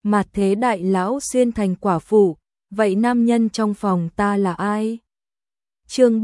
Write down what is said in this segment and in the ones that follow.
mà thế đại lão xuyên thành quả phụ, vậy nam nhân trong phòng ta là ai? Chương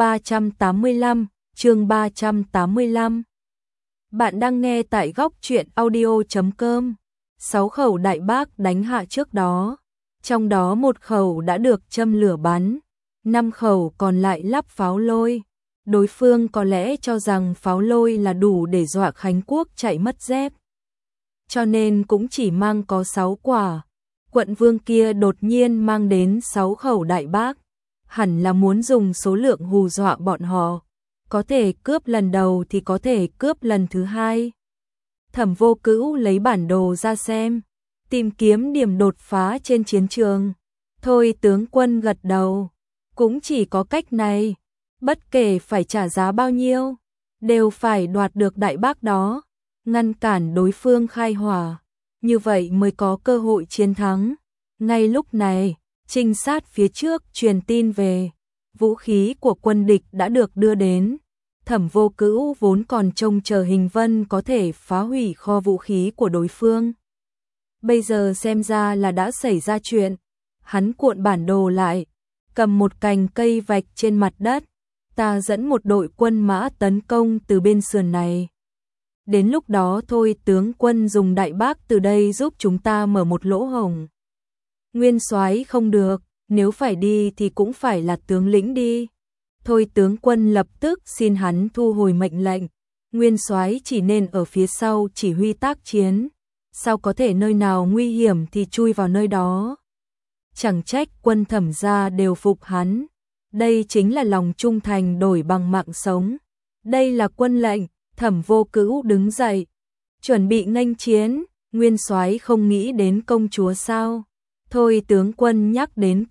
385. Bạn đang nghe tại góc truyện audio.com. 6 khẩu đại bác đánh hạ trước đó, trong đó 1 khẩu đã được châm lửa bắn, 5 khẩu còn lại lắp pháo lôi. Đối phương có lẽ cho rằng pháo lôi là đủ để dọa Khánh Quốc chạy mất dép, cho nên cũng chỉ mang có 6 quả. Quận vương kia đột nhiên mang đến 6 khẩu đại bác, hẳn là muốn dùng số lượng hù dọa bọn họ, có thể cướp lần đầu thì có thể cướp lần thứ hai. Thẩm Vô Cữu lấy bản đồ ra xem, tìm kiếm điểm đột phá trên chiến trường. Thôi tướng quân gật đầu, cũng chỉ có cách này, bất kể phải trả giá bao nhiêu, đều phải đoạt được đại bác đó, ngăn cản đối phương khai hỏa, như vậy mới có cơ hội chiến thắng. Ngay lúc này, trinh sát phía trước truyền tin về, vũ khí của quân địch đã được đưa đến. Thẩm Vô Cữu vốn còn trông chờ Hình Vân có thể phá hủy kho vũ khí của đối phương. Bây giờ xem ra là đã xảy ra chuyện. Hắn cuộn bản đồ lại, cầm một cành cây vạch trên mặt đất. Ta dẫn một đội quân mã tấn công từ bên sườn này. Đến lúc đó thôi tướng quân dùng đại bác từ đây giúp chúng ta mở một lỗ hổng. Nguyên soái không được, nếu phải đi thì cũng phải là tướng lĩnh đi. Thôi tướng quân lập tức xin hắn thu hồi mệnh lệnh. Nguyên soái chỉ nên ở phía sau chỉ huy tác chiến. Sao có thể nơi nào nguy hiểm thì chui vào nơi đó. Chẳng trách quân Thẩm gia đều phục hắn. Đây chính là lòng trung thành đổi bằng mạng sống. Đây là quân lệnh. Thẩm Vô Cữu đứng dậy, chuẩn bị nghênh chiến. Nguyên soái không nghĩ đến công chúa sao? Thôi tướng quân nhắc đến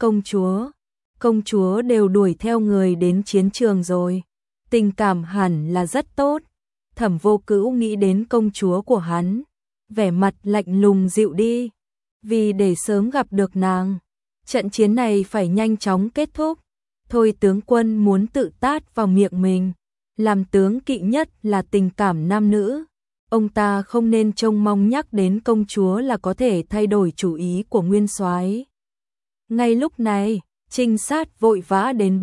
công chúa đều đuổi theo người đến chiến trường rồi, tình cảm hẳn là rất tốt. Thẩm Vô Cữu nghĩ đến công chúa của hắn, vẻ mặt lạnh lùng dịu đi, vì để sớm gặp được nàng, trận chiến này phải nhanh chóng kết thúc. Thôi tướng quân muốn tự tát vào miệng mình, làm tướng kỵ nhất là tình cảm nam nữ. Ông ta không nên trông mong nhắc đến công chúa là có thể thay đổi chủ ý của nguyên soái. Ngay lúc này, trinh sát vội vã đến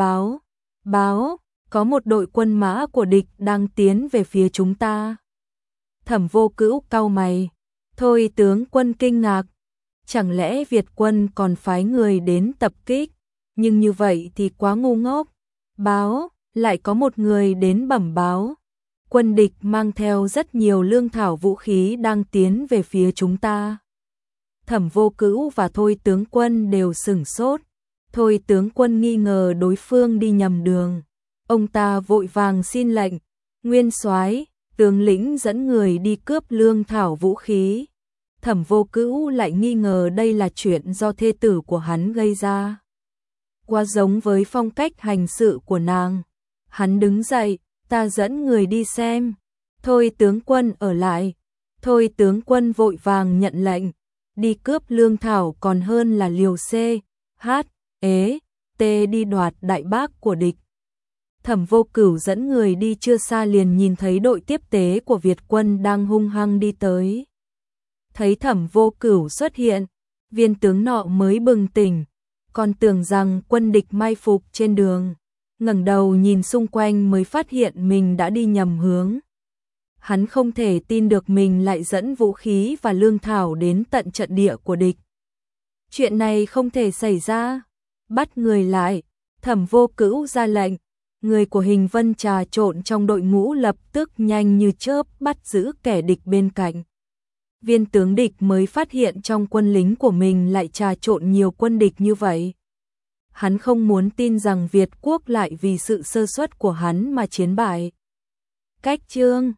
báo, có một đội quân mã của địch đang tiến về phía chúng ta. Thẩm Vô Cữu cau mày, thôi tướng quân kinh ngạc, chẳng lẽ Việt quân còn phái người đến tập kích, nhưng như vậy thì quá ngu ngốc. Báo, lại có một người đến bẩm báo. Quân địch mang theo rất nhiều lương thảo vũ khí đang tiến về phía chúng ta. Thẩm Vô Cữu và Thôi tướng quân đều sửng sốt. Thôi tướng quân nghi ngờ đối phương đi nhầm đường. Ông ta vội vàng xin lệnh. Nguyên soái, tướng lĩnh dẫn người đi cướp lương thảo vũ khí. Thẩm Vô Cữu lại nghi ngờ đây là chuyện do thê tử của hắn gây ra. Quá giống với phong cách hành sự của nàng. Hắn đứng dậy, ta dẫn người đi xem. Thôi tướng quân ở lại. Thôi tướng quân vội vàng nhận lệnh. Đi cướp lương thảo còn hơn là liều C, H, E, T đi đoạt đại bác của địch. Thẩm Vô Cửu dẫn người đi chưa xa liền nhìn thấy đội tiếp tế của Việt quân đang hung hăng đi tới. Thấy Thẩm Vô Cửu xuất hiện, viên tướng nọ mới bừng tỉnh, còn tưởng rằng quân địch mai phục trên đường. Ngẩng đầu nhìn xung quanh mới phát hiện mình đã đi nhầm hướng. Hắn không thể tin được mình lại dẫn vũ khí và lương thảo đến tận trận địa của địch. Chuyện này không thể xảy ra. Bắt người lại. Thẩm Vô Cữu ra lệnh. Người của Hình Vân trà trộn trong đội ngũ lập tức nhanh như chớp bắt giữ kẻ địch bên cạnh. Viên tướng địch mới phát hiện trong quân lính của mình lại trà trộn nhiều quân địch như vậy. Hắn không muốn tin rằng Việt quốc lại vì sự sơ suất của hắn mà chiến bại. Cách chương